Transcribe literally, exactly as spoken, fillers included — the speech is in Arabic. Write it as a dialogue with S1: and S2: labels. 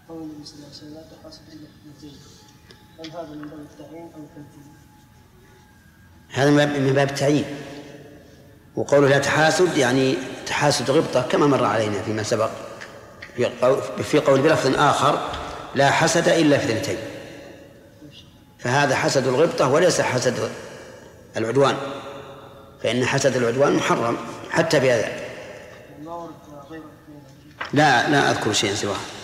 S1: قول النبي صلى الله عليه وسلم لا تحاسب إلا اثنتين، هل هذا من باب التعيين أو التمثيل؟
S2: هذا من باب التعيين، وقوله لا تحاسد يعني تحاسد غبطة كما مر علينا فيما سبق في قول بلفظ آخر لا حسد إلا في اثنتين، فهذا حسد الغبطة وليس حسد العدوان، فإن حسد العدوان محرم حتى بهذا. لا لا أذكر شيئا سواه.